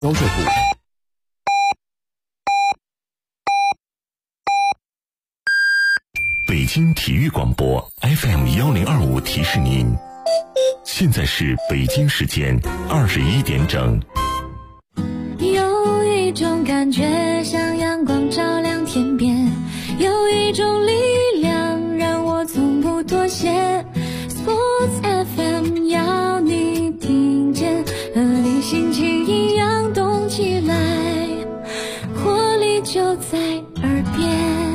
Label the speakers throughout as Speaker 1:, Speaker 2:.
Speaker 1: 销售部。
Speaker 2: 北京体育广播 FM1025提示您，现在是北京时间21点整。
Speaker 3: 有一种感觉像阳光照亮天边，有一种力量让我从不妥协。Sports FM 要你听见，和你心情一样动起来，活力就在耳边。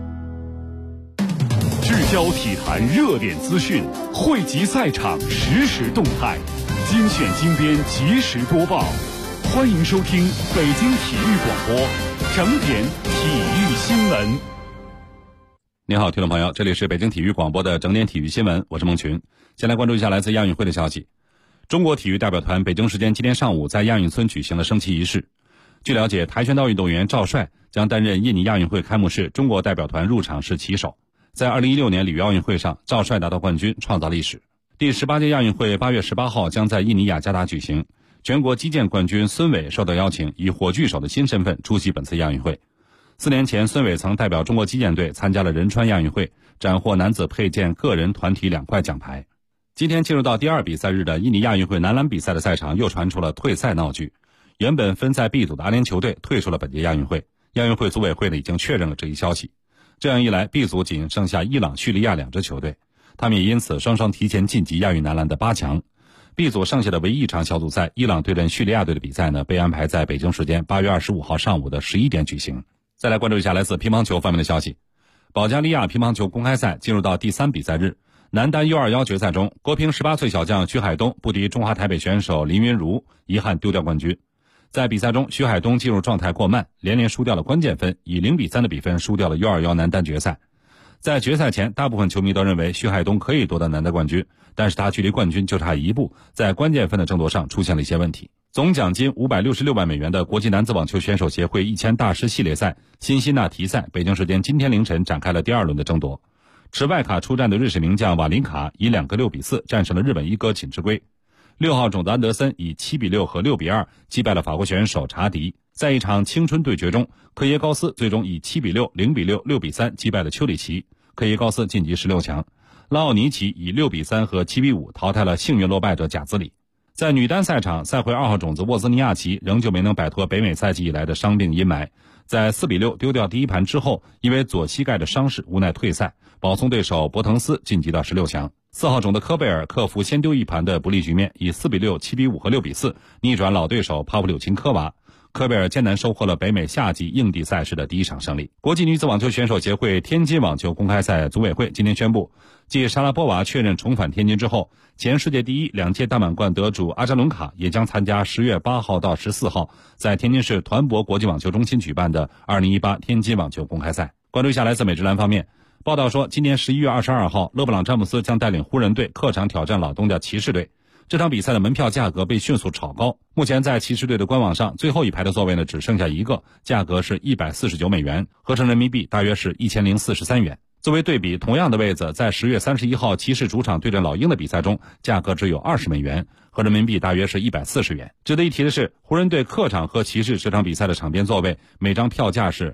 Speaker 4: 聚焦体坛热点资讯，汇集赛场实时动态，精选精编及时播报。欢迎收听北京体育广播整点体育新闻。
Speaker 5: 你好，听众朋友，这里是北京体育广播的整点体育新闻，我是孟群。先来关注一下来自亚运会的消息。中国体育代表团北京时间今天上午在亚运村举行了升旗仪式。据了解，跆拳道运动员赵帅将担任印尼亚运会开幕式中国代表团入场式旗手。在2016年里约奥运会上，赵帅拿到冠军，创造历史。第18届亚运会8月18号将在印尼雅加达举行。全国击剑冠军孙伟受到邀请，以火炬手的新身份出席本次亚运会。4年前，孙伟曾代表中国击剑队参加了仁川亚运会，斩获男子佩剑个人、团体2块奖牌。今天进入到第2比赛日的印尼亚运会男篮比赛的赛场又传出了退赛闹剧。原本分在 B 组的阿联酋队退出了本届亚运会，亚运会组委会已经确认了这一消息。这样一来， B 组仅剩下伊朗、叙利亚2支球队，他们也因此双双提前晋级亚运男篮的8强。B 组剩下的唯一一场小组赛，伊朗对阵叙利亚队的比赛呢，被安排在北京时间8月25号上午的11点举行。再来关注一下来自乒乓球方面的消息。保加利亚乒乓球公开赛进入到第3比赛日，男单 U21 决赛中，国乒18岁小将徐海东不敌中华台北选手林云儒，遗憾丢掉冠军。在比赛中，徐海东进入状态过慢，连连输掉了关键分，以0比3的比分输掉了 U21 男单决赛。在决赛前，大部分球迷都认为徐海东可以夺得男单冠军，但是他距离冠军就差1步，在关键分的争夺上出现了一些问题。总奖金566万美元的国际男子网球选手协会1000大师系列赛辛辛那提赛，北京时间今天凌晨展开了第2轮的争夺。持外卡出战的瑞士名将瓦林卡以2个6比4战胜了日本一哥锦织圭。6号种子安德森以7比6和6比2击败了法国选手查迪。在一场青春对决中，科耶高斯最终以7比6、0比6、6比3击败了丘里奇，科耶高斯晋级16强。拉奥尼奇以6比3和7比5淘汰了幸运落败者贾兹里。在女单赛场，赛会2号种子沃兹尼亚奇仍旧没能摆脱北美赛季以来的伤病阴霾，在4比6丢掉第一盘之后，因为左膝盖的伤势无奈退赛，保送对手博滕斯晋级到16强。4号种的科贝尔克服先丢一盘的不利局面，以4比6、7比5和6比4逆转老对手帕夫柳琴科娃。科贝尔艰难收获了北美夏季硬地赛事的第1场胜利。国际女子网球选手协会天津网球公开赛组委会今天宣布，继莎拉波娃确认重返天津之后，前世界第一2届大满贯得主阿扎伦卡也将参加10月8号到14号在天津市团泊国际网球中心举办的2018天津网球公开赛。关注一下来自美职篮方面，报道说，今年11月22号，勒布朗詹姆斯将带领湖人队客场挑战老东家骑士队。这场比赛的门票价格被迅速炒高，目前在骑士队的官网上，最后一排的座位呢只剩下1个，价格是149美元，合成人民币大约是1043元。作为对比，同样的位子在10月31号骑士主场对阵老鹰的比赛中，价格只有20美元，合人民币大约是140元。值得一提的是，湖人队客场和骑士这场比赛的场边座位，每张票价是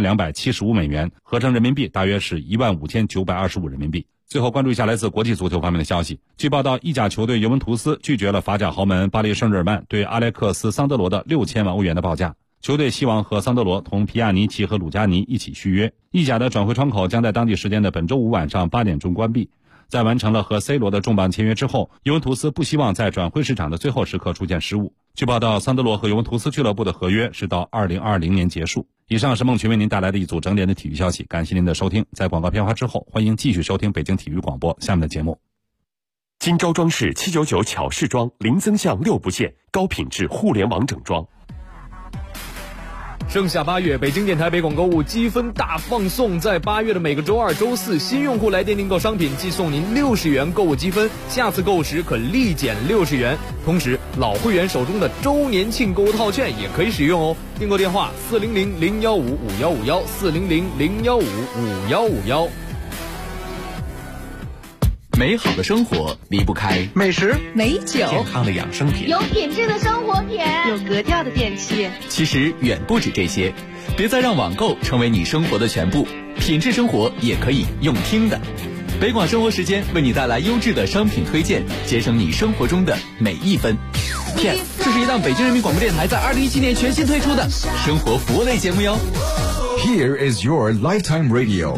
Speaker 5: 2275美元，合成人民币大约是15925人民币。最后关注一下来自国际足球方面的消息。据报道，意甲球队尤文图斯拒绝了法甲豪门巴黎圣日耳曼对阿莱克斯·桑德罗的6000万欧元的报价。球队希望和桑德罗同皮亚尼奇和鲁加尼一起续约。意甲的转会窗口将在当地时间的本周五晚上8点钟关闭。在完成了和 C 罗的重磅签约之后，尤文图斯不希望在转会市场的最后时刻出现失误。据报道，桑德罗和尤文图斯俱乐部的合约是到2020年结束。以上是孟群为您带来的一组整点的体育消息，感谢您的收听。在广告片花之后，欢迎继续收听北京体育广播下面的节目。
Speaker 2: 金招装饰799巧饰装，零增项6不限，高品质互联网整装。
Speaker 1: 盛夏8月，北京电台北广购物积分大放送，在8月的每个周二、周四，新用户来电订购商品即送您60元购物积分，下次购物时可立减60元。同时，老会员手中的周年庆购物套券也可以使用哦。订购电话400-015-5151，400-015-5151。
Speaker 6: 美好的生活离不开
Speaker 7: 美食、
Speaker 8: 美酒、
Speaker 6: 健康的养生品、
Speaker 9: 有品质的生活品、
Speaker 8: 有格调的电器。
Speaker 6: 其实远不止这些，别再让网购成为你生活的全部，品质生活也可以用听的。北广生活时间为你带来优质的商品推荐，节省你生活中的每一分。Yes， 这是一档北京人民广播电台在2017年全新推出的生活服务类节目哟。
Speaker 10: Here is your lifetime radio。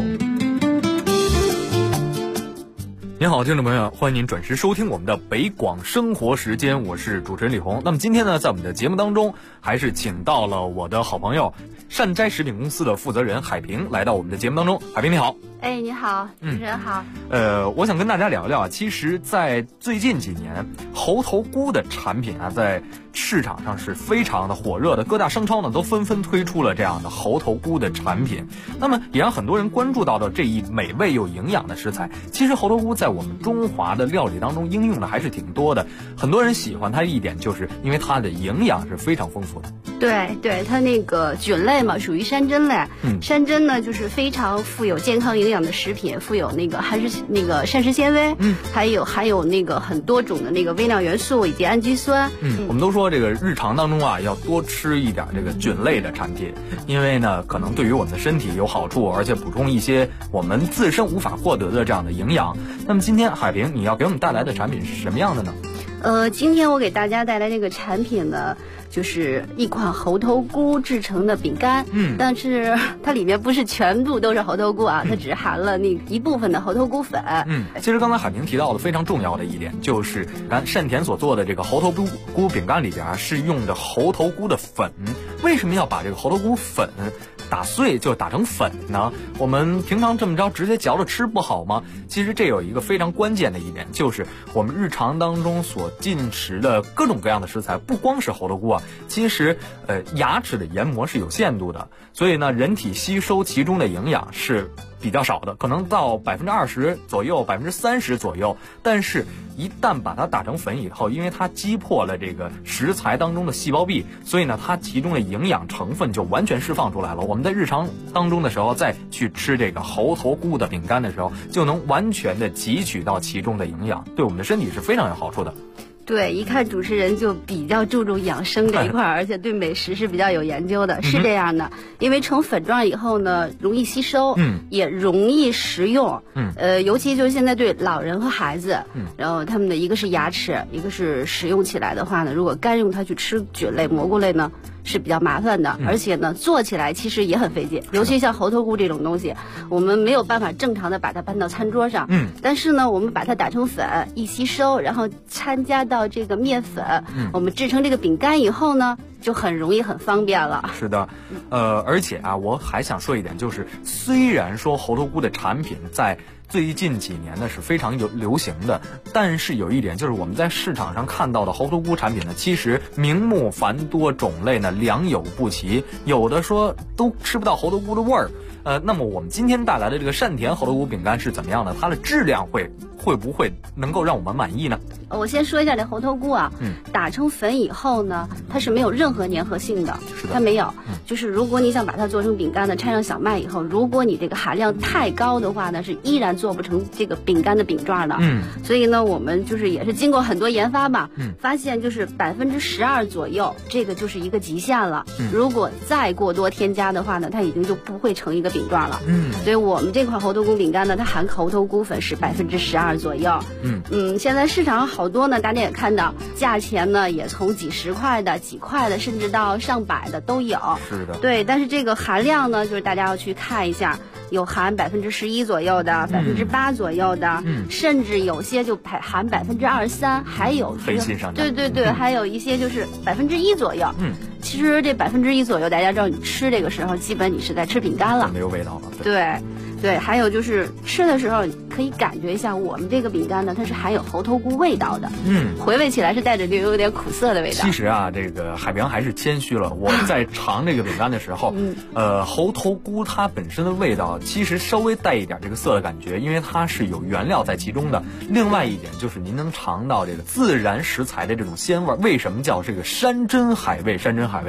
Speaker 1: 您好，听众朋友，欢迎您准时收听我们的北广生活时间，我是主持人李红。那么今天呢，在我们的节目当中，还是请到了我的好朋友善斋食品公司的负责人海平来到我们的节目当中。海平你好。
Speaker 9: 哎，你好，主持人好。
Speaker 1: 我想跟大家聊聊啊，其实在最近几年，猴头菇的产品啊，在市场上是非常的火热的，各大商超呢都纷纷推出了这样的猴头菇的产品。那么也让很多人关注到了这一美味又营养的食材。其实猴头菇在我们中华的料理当中应用的还是挺多的，很多人喜欢它一点就是因为它的营养是非常丰富的。
Speaker 9: 对，它那个菌类嘛，属于山珍类。山珍呢就是非常富有健康营养的食品，富有那个膳食纤维，还有那个很多种的那个微量元素以及氨基酸。
Speaker 1: 我们都说这个日常当中啊，要多吃一点这个菌类的产品，因为呢可能对于我们的身体有好处，而且补充一些我们自身无法获得的这样的营养。那么今天海平你要给我们带来的产品是什么样的呢？
Speaker 9: 今天我给大家带来这个产品呢，就是一款猴头菇制成的饼干。但是它里面不是全部都是猴头菇啊，它只含了那一部分的猴头菇粉。
Speaker 1: 其实刚才海平提到的非常重要的一点，就是善田所做的这个猴头菇饼干里边啊，是用的猴头菇的粉。为什么要把这个猴头菇粉打碎就打成粉呢？我们平常这么着直接嚼着吃不好吗？其实这有一个非常关键的一点，就是我们日常当中所进食的各种各样的食材，不光是猴头菇啊，其实牙齿的研磨是有限度的，所以呢人体吸收其中的营养是比较少的，可能到20%左右，30%左右。但是一旦把它打成粉以后，因为它击破了这个食材当中的细胞壁，所以呢它其中的营养成分就完全释放出来了。我们在日常当中的时候再去吃这个猴头菇的饼干的时候，就能完全的汲取到其中的营养，对我们的身体是非常有好处的。
Speaker 9: 对，一看主持人就比较注重养生这一块，而且对美食是比较有研究的。是这样的，因为成粉状以后呢，容易吸收，也容易食用。尤其就是现在对老人和孩子，然后他们的一个是牙齿，一个是食用起来的话呢，如果干用它去吃菌类、蘑菇类呢，是比较麻烦的，而且呢做起来其实也很费劲，尤其像猴头菇这种东西，我们没有办法正常的把它搬到餐桌上。但是呢我们把它打成粉，一吸收，然后掺加到这个面粉，我们制成这个饼干以后呢，就很容易很方便了。
Speaker 1: 是的，而且啊我还想说一点，就是虽然说猴头菇的产品在最近几年呢是非常流行的，但是有一点就是我们在市场上看到的猴头菇产品呢，其实名目繁多，种类呢良莠不齐，有的说都吃不到猴头菇的味儿。那么我们今天带来的这个善田猴头菇饼干是怎么样的？它的质量会不会能够让我们满意呢？
Speaker 9: 我先说一下这猴头菇啊，打成粉以后呢，它是没有任何粘合性的，它没有。就是如果你想把它做成饼干呢，掺上小麦以后，如果你这个含量太高的话呢，是依然做不成这个饼干的饼状的。所以呢，我们就是也是经过很多研发吧，发现就是12%左右，这个就是一个极限了。如果再过多添加的话呢，它已经就不会成一个饼状了。所以我们这款猴头菇饼干呢，它含猴头菇粉是12%左右。现在市场上好多呢，大家也看到，价钱呢也从几十块的、几块的，甚至到上百的都有。
Speaker 1: 是的。对，
Speaker 9: 但是这个含量呢，就是大家要去看一下，有含11%左右的、8%左右的，甚至有些就含23%，还有
Speaker 1: 黑心商家。
Speaker 9: 对，还有一些就是1%左右。其实这1%左右，大家知道你吃这个时候，基本你是在吃饼干了，
Speaker 1: 没有味道了。
Speaker 9: 对，还有就是吃的时候可以感觉一下，我们这个饼干呢，它是含有猴头菇味道的。回味起来是带着有点苦涩的味道。
Speaker 1: 其实啊，这个海平还是谦虚了。我在尝这个饼干的时候，猴头菇它本身的味道其实稍微带一点这个涩的感觉，因为它是有原料在其中的。另外一点就是您能尝到这个自然食材的这种鲜味。为什么叫这个山珍海味？山珍海味啊，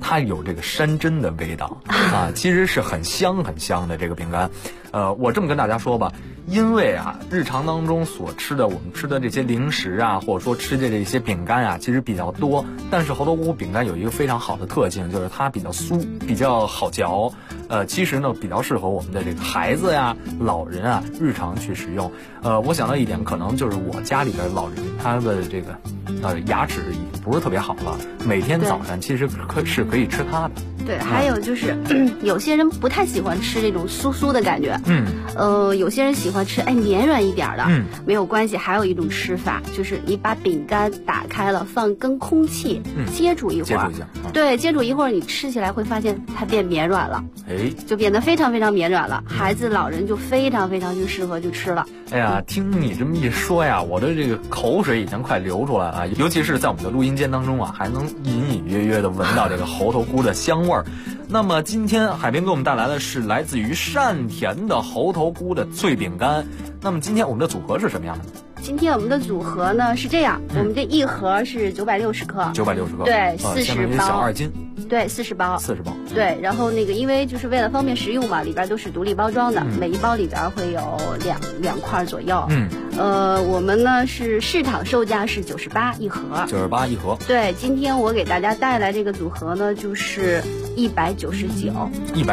Speaker 7: 它有这个山珍的味道啊，其实是很香很香的这个饼干。我这么跟大家说吧，因为啊，日常当中所吃的我们吃的这些零食啊，或者说吃的这些饼干啊，其实比较多。但是猴头菇饼干有一个非常好的特性，就是它比较酥，比较好嚼。其实呢，比较适合我们的这个孩子呀、老人啊日常去食用。我想到一点，可能就是我家里的老人，他的这个牙齿已经不是特别好了，每天早上其实是可以吃它的。
Speaker 9: 对，还有就是有些人不太喜欢吃这种酥酥的感觉，有些人喜欢吃绵软一点的，没有关系。还有一种吃法，就是你把饼干打开了，跟空气接触一会儿，对，接触一会儿，你吃起来会发现它变绵软了，就变得非常非常绵软了。孩子、老人就非常非常就适合就吃了。
Speaker 7: 哎呀，听你这么一说呀，我的这个口水已经快流出来了，尤其是在我们的录音间当中啊，还能隐隐约约的闻到这个猴头菇的香味儿。那么今天海边给我们带来的是来自于善田的猴头菇的脆饼干。那么今天我们的组合是什么样的呢？
Speaker 9: 今天我们的组合呢是这样，我们这一盒是960克
Speaker 7: ，960克，
Speaker 9: 对，40包，
Speaker 7: 小2斤，
Speaker 9: 对，40包，对。然后那个因为就是为了方便食用嘛，里边都是独立包装的，每一包里边会有两块左右。我们呢是市场售价是98一盒
Speaker 7: ，98一盒。
Speaker 9: 对，今天我给大家带来这个组合呢就是199，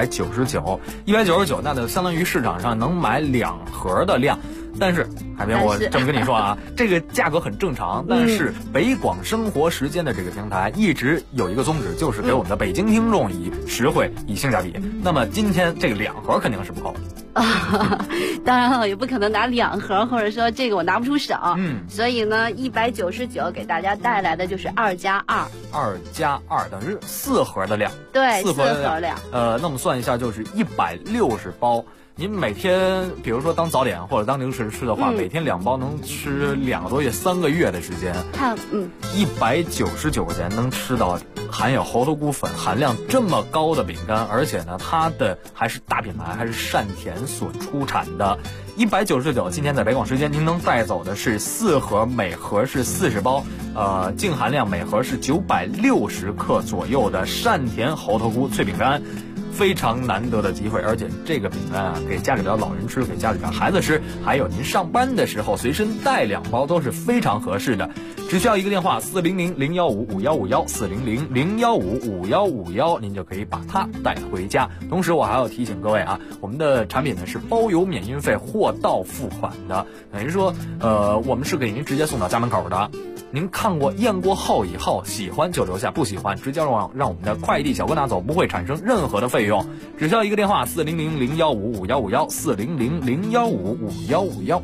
Speaker 9: 那就相当于市场上能买2盒的量。但是海边，我这么跟你说啊，这个价格很正常。但是北广生活时间的这个平台一直有一个宗旨，就是给我们的北京听众以实惠、以性价比。那么今天这个2盒肯定是不够的。当然了，也不可能拿2盒，或者说这个我拿不出手。所以呢，199给大家带来的就是2+2，2+2
Speaker 7: 等于4盒的量。
Speaker 9: 对
Speaker 7: ，4盒的量。那我们算一下，就是160包。您每天比如说当早点或者当零食吃的话，每天2包能吃2个多月、3个月的时间。199块钱能吃到含有猴头菇粉含量这么高的饼干，而且呢，它的还是大品牌，还是善田所出产的。199，今天在北广时间您能带走的是4盒，每盒是40包，净含量每盒是960克左右的善田猴头菇脆饼干。非常难得的机会，而且这个饼干啊，给家里边老人吃，给家里边孩子吃，还有您上班的时候随身带2包都是非常合适的。只需要一个电话400-015-5151，400-015-5151，您就可以把它带回家。同时我还要提醒各位啊，我们的产品呢是包邮免运费，货到付款的，等于说我们是给您直接送到家门口的。您看过验过后以后，喜欢就留下，不喜欢直接让我们的快递小哥拿走，不会产生任何的费用。只需要一个电话400-015-5151，400-015-5151。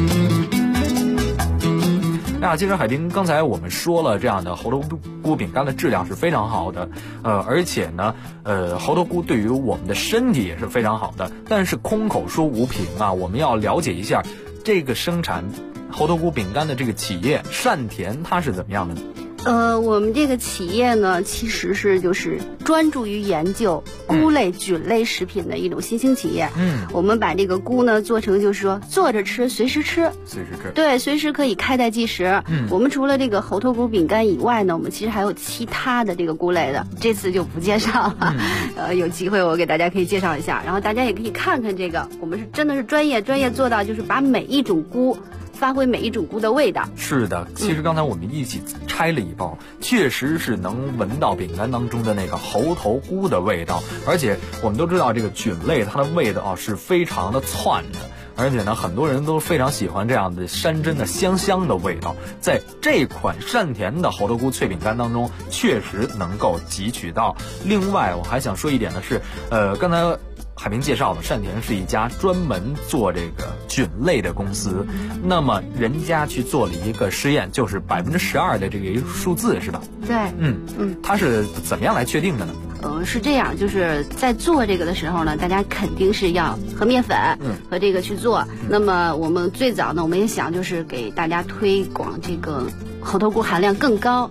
Speaker 7: 那其实海滨刚才我们说了，这样的猴头菇饼干的质量是非常好的，而且呢，猴头菇对于我们的身体也是非常好的。但是空口说无凭啊，我们要了解一下这个生产猴头菇饼干的这个企业善田它是怎么样的呢？
Speaker 9: 我们这个企业呢，其实是就是专注于研究菇类、菌类食品的一种新兴企业。我们把这个菇呢做成就是说坐着吃，随时吃，对，随时可以开袋即食。我们除了这个猴头菇饼干以外呢，我们其实还有其他的这个菇类的，这次就不介绍了。有机会我给大家可以介绍一下，然后大家也可以看看这个，我们是真的是专业做到就是把每一种菇发挥每一种菇的味道。是的，
Speaker 7: 其实刚才我们一起拆了一包，确实是能闻到饼干当中的那个猴头菇的味道。而且我们都知道这个菌类它的味道是非常的窜的，而且呢很多人都非常喜欢这样的山珍的香香的味道，在这款善田的猴头菇脆饼干当中确实能够汲取到。另外我还想说一点的是，刚才海平介绍了，善田是一家专门做这个菌类的公司。那么人家去做了一个实验，就是12%的这个数字，是吧？对，它是怎么样来确定的呢？是这样，就是在做这个的时候呢，大家肯定是要和面粉，和这个去做。那么我们最早呢，我们也想就是给大家推广这个猴头菇含量更高。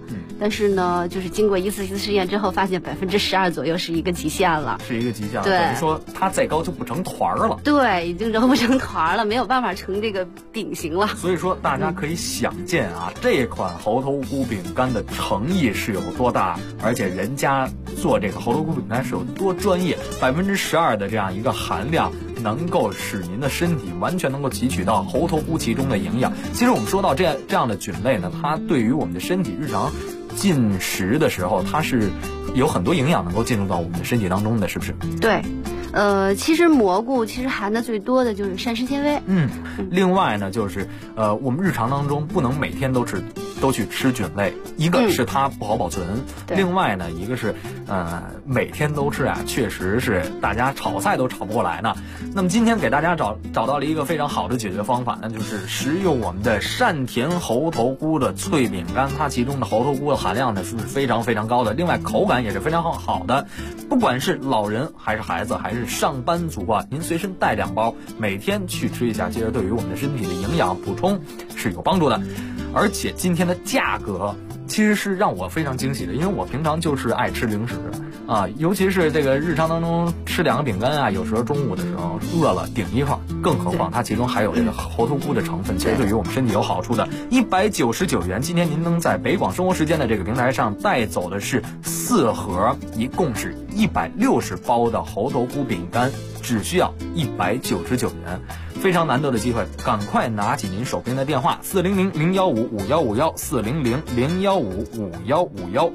Speaker 9: 但是呢，就是经过一次次试验之后，发现12%左右是一个极限了，
Speaker 7: 是一个极限了。
Speaker 9: 对，
Speaker 7: 等于说它再高就不成团了。
Speaker 9: 对，已经揉不成团了，没有办法成这个饼形了。
Speaker 7: 所以说，大家可以想见啊，这款猴头菇饼干的诚意是有多大，而且人家做这个猴头菇饼干是有多专业，12%的这样一个含量，能够使您的身体完全能够汲取到猴头菇其中的营养。其实我们说到这样的菌类呢，它对于我们的身体日常进食的时候，它是有很多营养能够进入到我们的身体当中的，是不是？
Speaker 9: 对。其实蘑菇含的最多的就是膳食纤维。
Speaker 7: 另外呢，就是我们日常当中不能每天都去吃菌类，一个是它不好保存，另外呢，一个是每天都吃啊，确实是大家炒菜都炒不过来呢。那么今天给大家找到了一个非常好的解决方法，那就是食用我们的善甜猴头菇的脆饼干，它其中的猴头菇的含量呢是非常非常高的，另外口感也是非常好的，不管是老人还是孩子还是上班族啊，您随身带2包，每天去吃一下，其实对于我们的身体的营养补充是有帮助的。而且今天的价格其实是让我非常惊喜的，因为我平常就是爱吃零食啊，尤其是这个日常当中吃2个饼干啊，有时候中午的时候饿了顶一块，更何况它其中还有这个猴头菇的成分，其实对于我们身体有好处的。199元，今天您能在北广生活时间的这个平台上带走的是4盒，一共是160包的猴头菇饼干，只需要199元。非常难得的机会，赶快拿起您手边的电话400-015-5151 400-015-5151。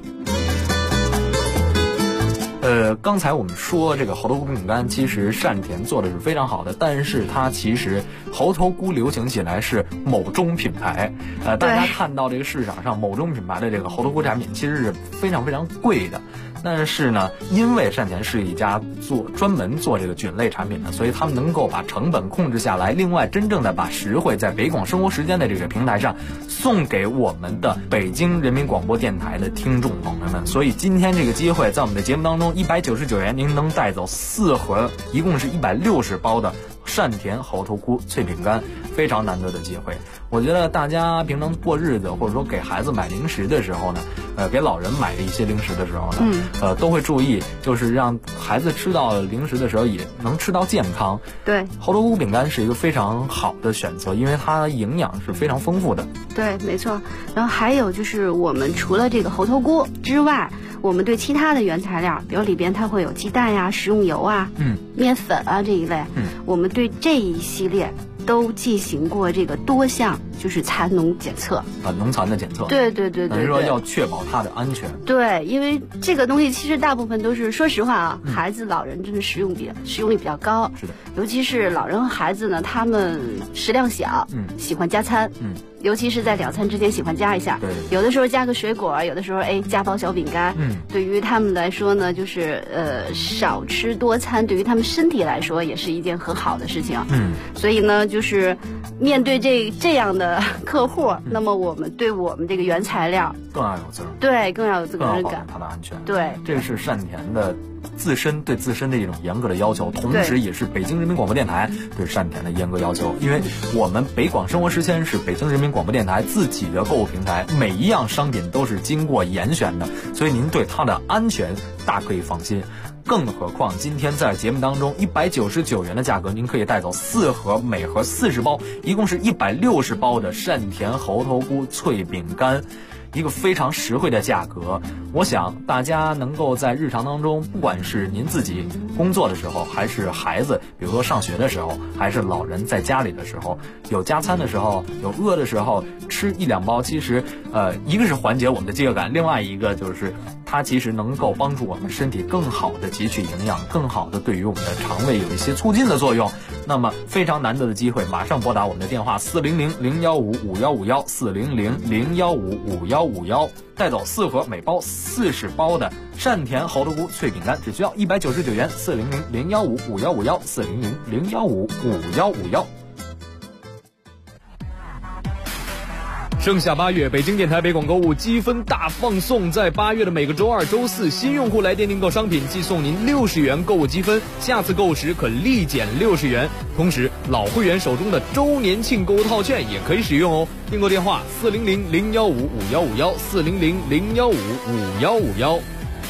Speaker 7: 刚才我们说这个猴头菇饼干，其实善甜做的是非常好的，但是它其实猴头菇流行起来是某中品牌，大家看到这个市场上某中品牌的这个猴头菇产品其实是非常非常贵的。但是呢，因为善甜是一家专门做这个菌类产品的，所以他们能够把成本控制下来。另外，真正的把实惠在北广生活时间的这个平台上送给我们的北京人民广播电台的听众朋友们。所以今天这个机会，在我们的节目当中，199元您能带走4盒，一共是160包的善甜猴头菇脆饼干，非常难得的机会。我觉得大家平常过日子，或者说给孩子买零食的时候呢，给老人买一些零食的时候呢，都会注意，就是让孩子吃到零食的时候也能吃到健康。
Speaker 9: 对，
Speaker 7: 猴头菇饼干是一个非常好的选择，因为它营养是非常丰富的。
Speaker 9: 对，没错。然后还有就是我们除了这个猴头菇之外，我们对其他的原材料，比如里边它会有鸡蛋呀、食用油啊、面粉啊这一类，我们对这一系列都进行过这个多项就是残农检测
Speaker 7: 啊，农残的检测。
Speaker 9: 对，
Speaker 7: 等于说要确保它的安全。
Speaker 9: 对，因为这个东西其实大部分都是，说实话啊，孩子、老人真的使用率比较高。
Speaker 7: 是的，
Speaker 9: 尤其是老人和孩子呢，他们食量小，喜欢加餐，尤其是在2餐之间喜欢加一下。
Speaker 7: 对，
Speaker 9: 有的时候加个水果，有的时候加包小饼干。对于他们来说呢，就是少吃多餐，对于他们身体来说也是一件很好的事情。所以呢，就是面对这样的客户，那么我们对我们这个原材料
Speaker 7: 更要有责任，
Speaker 9: 对，更要有责任感，
Speaker 7: 它的安全。
Speaker 9: 对，
Speaker 7: 这个是善甜的对自身的一种严格的要求，同时也是北京人民广播电台对善甜的严格要求。因为我们北广生活时间是北京人民广播电台自己的购物平台，每一样商品都是经过严选的，所以您对它的安全大可以放心。更何况今天在节目当中199元的价格，您可以带走4盒，每盒40包，一共是160包的善甜猴头菇脆饼干，一个非常实惠的价格。我想大家能够在日常当中，不管是您自己工作的时候，还是孩子比如说上学的时候，还是老人在家里的时候，有加餐的时候，有饿的时候，吃1-2包，其实一个是缓解我们的饥饿感，另外一个就是它其实能够帮助我们身体更好的汲取营养，更好的对于我们的肠胃有一些促进的作用。那么非常难得的机会，马上拨打我们的电话400-015-5151 400-015-5151，带走4盒，每包40包的善甜猴头菇脆饼干，只需要199元。400-015-5151 400-015-5151。
Speaker 1: 盛夏8月，北京电台北广购物积分大放送，在8月的每个周二、周四，新用户来电订购商品即送您60元购物积分，下次购物时可立减60元。同时，老会员手中的周年庆购物套券也可以使用哦。订购电话400-015-5151，400-015-5151。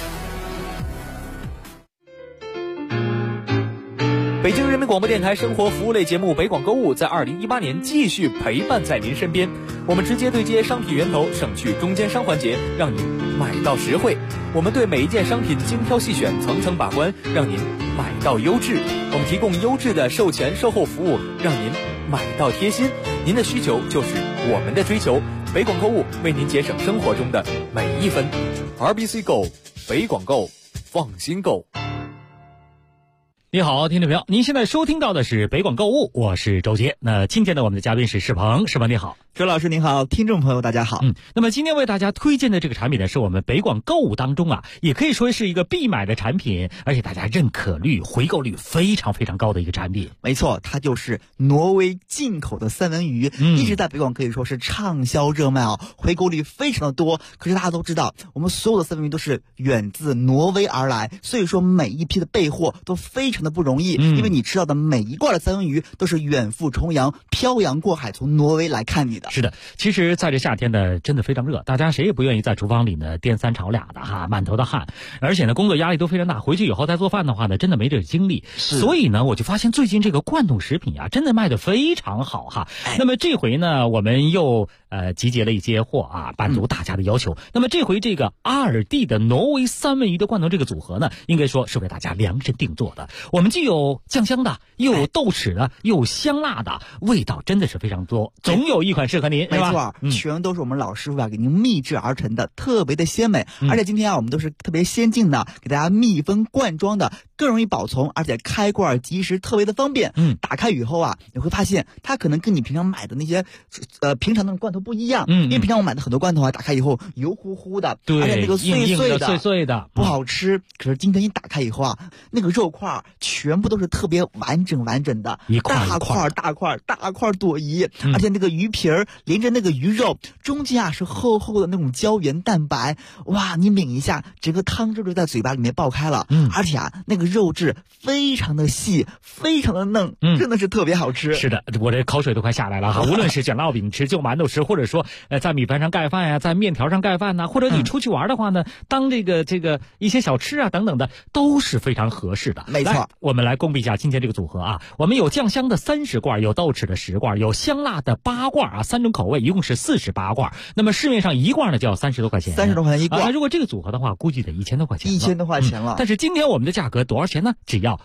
Speaker 1: 北京人民广播电台生活服务类节目《北广购物》在2018年继续陪伴在您身边。我们直接对接商品源头，省去中间商环节，让您买到实惠。我们对每一件商品精挑细选，层层把关，让您买到优质。我们提供优质的售前售后服务，让您买到贴心。您的需求就是我们的追求。北广购物为您节省生活中的每一分。RBC Go， 北广购，放心购。
Speaker 8: 你好，听众朋友，您现在收听到的是北广购物，我是周杰。那今天呢，我们的嘉宾是世鹏，世鹏你好。
Speaker 11: 周老师您好，听众朋友大家好。
Speaker 8: 那么今天为大家推荐的这个产品呢，是我们北广购物当中也可以说是一个必买的产品，而且大家认可率、回购率非常非常高的一个产品。
Speaker 11: 没错，它就是挪威进口的三文鱼，一直在北广可以说是畅销热卖回购率非常的多。可是大家都知道，我们所有的三文鱼都是远自挪威而来，所以说每一批的备货都非常的不容易，因为你吃到的每一罐的三文鱼都是远赴重洋、漂洋过海从挪威来看你的。
Speaker 8: 是的，其实在这夏天呢，真的非常热，大家谁也不愿意在厨房里呢颠三炒俩的满头的汗，而且呢工作压力都非常大，回去以后再做饭的话呢，真的没这个精力。所以呢，我就发现最近这个罐头食品真的卖得非常好那么这回呢，我们又集结了一些货满足大家的要求。那么这回这个阿尔蒂的挪威三文鱼的罐头这个组合呢，应该说是为大家量身定做的。我们既有酱香的，又有豆豉的，又有香辣的，味道真的是非常多，总有一款适合您。
Speaker 11: 没错，全都是我们老师傅给您秘制而成的，特别的鲜美。而且今天我们都是特别先进的，给大家密封罐装的，更容易保存，而且开罐即食，特别的方便。打开以后你会发现它可能跟你平常买的那些平常的罐头不一样。因为平常我买的很多罐头打开以后油乎乎的，
Speaker 8: 对，
Speaker 11: 而且那个
Speaker 8: 碎碎的
Speaker 11: 不好吃。可是今天一打开以后那个肉块全部都是特别完整的，大块朵颐，而且那个鱼皮儿连着那个鱼肉中间是厚厚的那种胶原蛋白，哇，你抿一下，整个汤汁就在嘴巴里面爆开了。而且那个肉质非常的细，非常的嫩，真的是特别好吃。
Speaker 8: 是的，我这口水都快下来了无论是卷烙饼吃、就馒头吃，或者说在米饭上盖饭在面条上盖饭或者你出去玩的话呢，当这个一些小吃等等的，都是非常合适的。
Speaker 11: 没错，
Speaker 8: 我们来公布一下今天这个组合我们有酱香的30罐，有豆豉的10罐，有香辣的8罐3种口味，一共是48罐。那么市面上一罐呢就要30多块钱
Speaker 11: ，30多块钱一罐。
Speaker 8: 如果这个组合的话，估计得1000多块钱
Speaker 11: ，1000多块钱了。
Speaker 8: 但是今天我们的价格多少钱呢？只要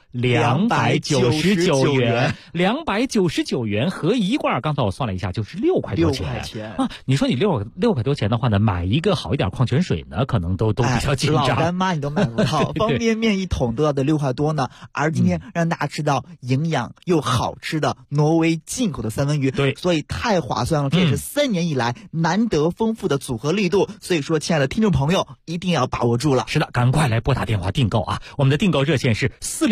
Speaker 8: 299元，299元合一罐。刚才我算了一下，就是6块多钱你说你6块多钱的话呢，买一个好一点矿泉水呢，可能都比较紧张。
Speaker 11: 老干妈你都买不到，方便面一桶都要得6块多呢。而今天让大家吃到营养又好吃的挪威进口的三文鱼，
Speaker 8: 对，
Speaker 11: 所以太划算了。这也是3年以来难得丰富的组合力度，所以说亲爱的听众朋友一定要把握住了。
Speaker 8: 是的，赶快来拨打电话订购我们的订购热线是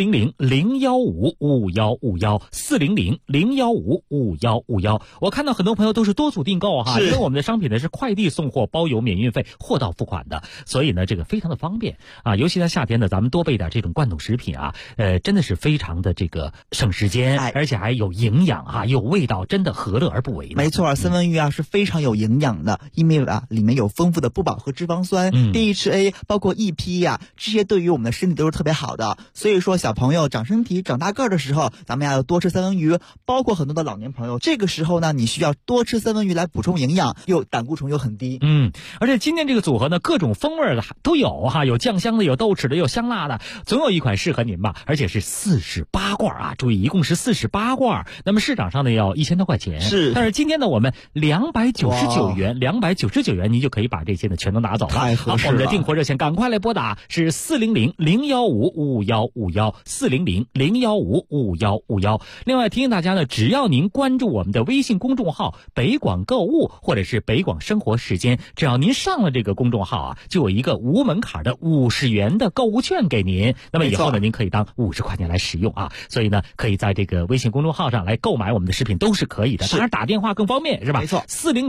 Speaker 8: 400-015-5151，400-015-5151。我看到很多朋友都是多组订购因为我们的商品呢是快递送货，包邮免运费，货到付款的，所以呢这个非常的方便尤其在夏天呢，咱们多备点这种罐头食品真的是非常的这个省时间，而且还有营养有味道，真的何乐而不为呢？
Speaker 11: 没错，三文鱼是非常有营养的，因为里面有丰富的不饱和脂肪酸、DHA， 包括 EPA这些对于我们的身体都是特别好的。所以说小朋友长身体、长大个的时候，咱们要多吃三文鱼，包括很多的老年朋友，这个时候呢，你需要多吃三文鱼来补充营养，又胆固醇又很低。
Speaker 8: 而且今天这个组合呢，各种风味的都有有酱香的，有豆豉的，有香辣的，总有一款适合您吧。而且是48罐注意一共是48罐，那么市场上呢要1000多块钱。
Speaker 11: 是，
Speaker 8: 但是今天呢我们299元您就可以把这些呢全都拿走了。
Speaker 11: 太合适了。
Speaker 8: 我们的订货热线赶快来拨打是400-015-5151，400-015-5151。另外提醒大家呢，只要您关注我们的微信公众号北广购物物或者是北广生活时间，只要您上了这个公众号啊，就有一个无门槛的50元的购物券给您。那么以后呢，您可以当50块钱来使用啊。所以呢，可以在这个微信公众号上来购买我们的食品都是可以的。当然打电话更方便是吧？
Speaker 11: 没错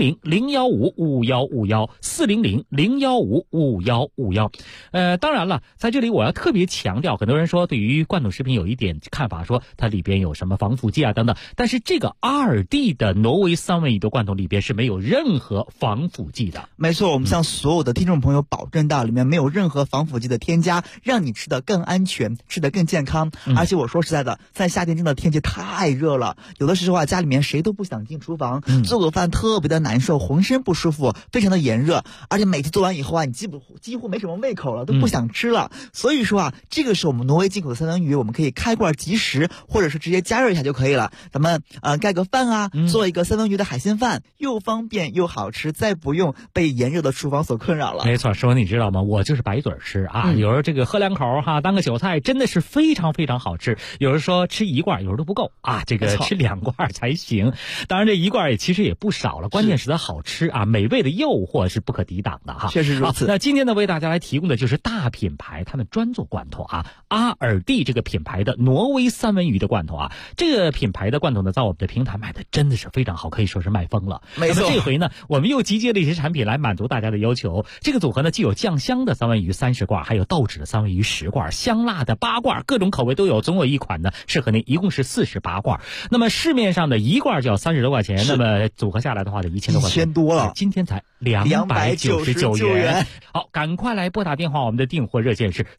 Speaker 8: ，400-015-5151，400-015-5151。当然了，在这里我要特别强调，很多人说对于罐头食品有一点看法，说它里边有什么防腐剂啊等等，但是这个阿尔蒂的挪威三文鱼的罐头里边是没有任何防腐剂的。
Speaker 11: 没错，我们向所有的听众朋友保证到，里面没有任何防腐剂的添加，让你吃得更安全，吃得更健康。而且我说实在的，在夏天真的天气太热了，有的时候啊，家里面谁都不想进厨房，做个饭特别的难受，浑身不舒服，非常的炎热，而且每次做完以后啊，你几乎没什么胃口了，都不想吃了。所以说啊，这个是我们挪威进口的三文鱼，我们可以开罐即食，或者是直接加热一下就可以了。咱们盖个饭啊，做一个三文鱼的海鲜饭，又方便又好吃，再不用被炎热的厨房所困扰了。
Speaker 8: 没错，师傅你知道吗？我就是白嘴吃啊，有时候这个喝两口哈，当个韭菜，真的是非常非常好吃。有人说吃一罐，有时候都不够啊，这个吃2罐才行。当然这一罐其实也不少了，关键是它好吃啊，美味的诱惑是不可抵挡的哈。
Speaker 11: 确实如此。
Speaker 8: 那今天呢，为大家来提供的就是大品牌他们专做罐头啊，阿尔蒂这个品牌的挪威三文鱼的罐头啊，这个品牌的罐头呢，在我们的平台卖的真的是非常好，可以说是卖疯了。
Speaker 11: 没错。
Speaker 8: 那么这回呢，我们又集结了一些产品来满足大家的要求。这个组合呢，既有酱香的三文鱼30罐，还有豆豉的三文鱼10罐，香辣的8罐，各种口味都有。总有一款呢适合您，一共是48罐。那么市面上的一罐就要30多块钱，那么组合下来的话呢，1000多块钱，
Speaker 11: 多了。
Speaker 8: 今天才299元。好，赶快来拨打电话，我们的订货热线是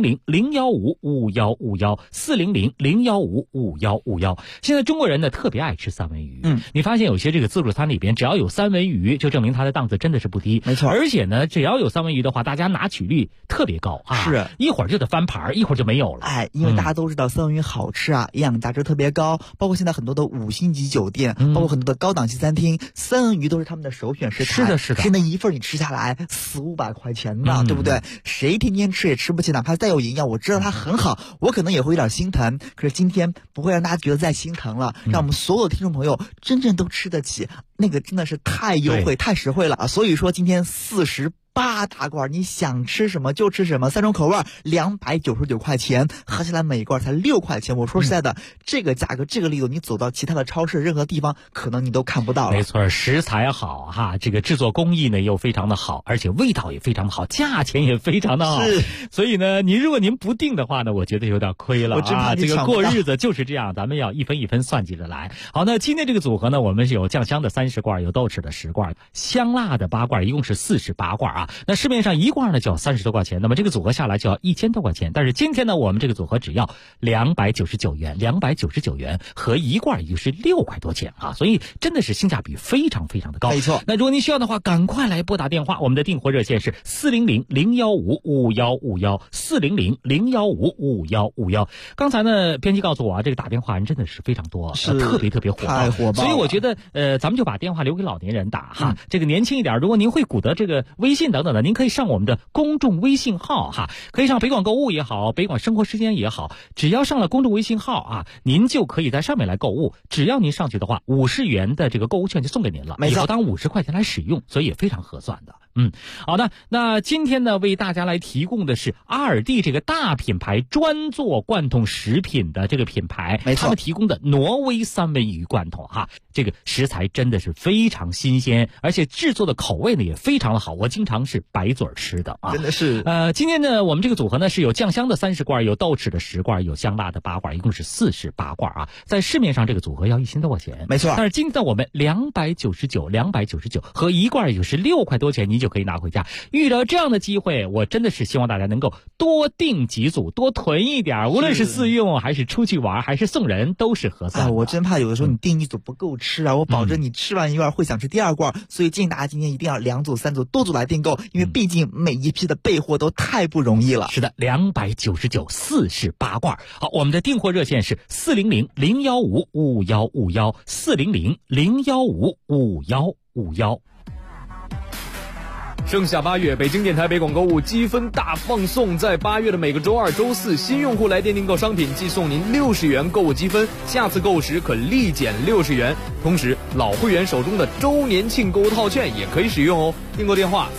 Speaker 8: 400-015-5151，400-015-5151。现在中国人呢特别爱吃三文鱼，你发现有些这个自助餐里边只要有三文鱼，就证明它的档次真的是不低。
Speaker 11: 没错，
Speaker 8: 而且呢，只要有三文鱼的话，大家拿取率特别高啊，
Speaker 11: 是
Speaker 8: 一会儿就得翻盘，一会儿就没有了。
Speaker 11: 因为大家都知道三文鱼好吃啊，营养价值特别高，包括现在很多的5星级酒店，包括很多的高档级餐厅，三文鱼都是他们的首选食材。
Speaker 8: 是的，是的。
Speaker 11: 现在一份你吃下来400-500块钱呢，对不对？谁天天吃也吃不起，哪怕再有营养，我知道它很好，我可能也会有点心疼。可是今天不会让大家觉得再心疼了，让我们所有的听众朋友真正都吃得起，那个真的是太优惠、太实惠了啊！所以说今天48大罐，你想吃什么就吃什么，3种口味，299块钱，合起来每一罐才6块钱。我说实在的，这个价格、这个力度，你走到其他的超市任何地方，可能你都看不到了。
Speaker 8: 没错，食材好哈，这个制作工艺呢又非常的好，而且味道也非常的好，价钱也非常的好。所以呢，如果您不定的话呢，我觉得有点亏了啊。这个过日子就是这样，咱们要一分一分算计着来。好，那今天这个组合呢，我们是有酱香的30罐，有豆豉的10罐，香辣的8罐，一共是48罐啊。那市面上一罐呢就要30多块钱，那么这个组合下来就要1000多块钱。但是今天呢，我们这个组合只要299元，合一罐也就是6块多钱啊，所以真的是性价比非常非常的高。
Speaker 11: 没错。
Speaker 8: 那如果您需要的话，赶快来拨打电话，我们的订货热线是400-015-5151，400-015-5151。刚才呢，编辑告诉我啊，这个打电话人真的是非常多，特别火爆，
Speaker 11: 太火爆了。
Speaker 8: 所以我觉得咱们就把电话留给老年人打哈，这个年轻一点，如果您会鼓捣这个微信等等的，您可以上我们的公众微信号哈，可以上北广购物也好，北广生活时间也好，只要上了公众微信号啊，您就可以在上面来购物。只要您上去的话，50元的这个购物券就送给您了，以后当50块钱来使用，所以也非常合算的。好的，那今天呢，为大家来提供的是阿尔蒂这个大品牌专做罐头食品的这个品牌，他们提供的挪威三文鱼罐头哈，这个食材真的是非常新鲜，而且制作的口味呢也非常的好，我经常是白嘴吃的啊，
Speaker 11: 真的是。
Speaker 8: 今天呢，我们这个组合呢是有酱香的30罐，有豆豉的10罐，有香辣的8罐，一共是48罐啊。在市面上这个组合要1000多块钱，
Speaker 11: 没错。
Speaker 8: 但是今天我们299和一罐也就是6块多钱，您就可以拿回家。遇到这样的机会，我真的是希望大家能够多订几组，多囤一点，无论是自用还是出去玩还是送人，都是合算的。
Speaker 11: 我真怕有的时候你订一组不够吃啊，我保证你吃完一罐会想吃第2罐，所以建议大家今天一定要2组、3组多组来订购，因为毕竟每一批的备货都太不容易了。
Speaker 8: 是的，29948罐。好，我们的订货热线是400-015-5151，400-015-5151。
Speaker 1: 盛夏8月，北京电台北广购物积分大放送，在8月的每个周二、周四，新用户来电订购商品，即送您60元购物积分，下次购物时可立减60元。同时，老会员手中的周年庆购物套券也可以使用哦。订购电话